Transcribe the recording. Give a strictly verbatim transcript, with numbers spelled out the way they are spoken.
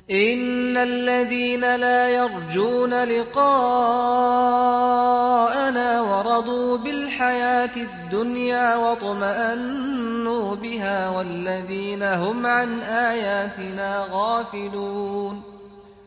إن الذين لا يرجون لقاءنا ورضوا بالحياة الدنيا واطمأنوا بها والذين هم عن آياتنا غافلون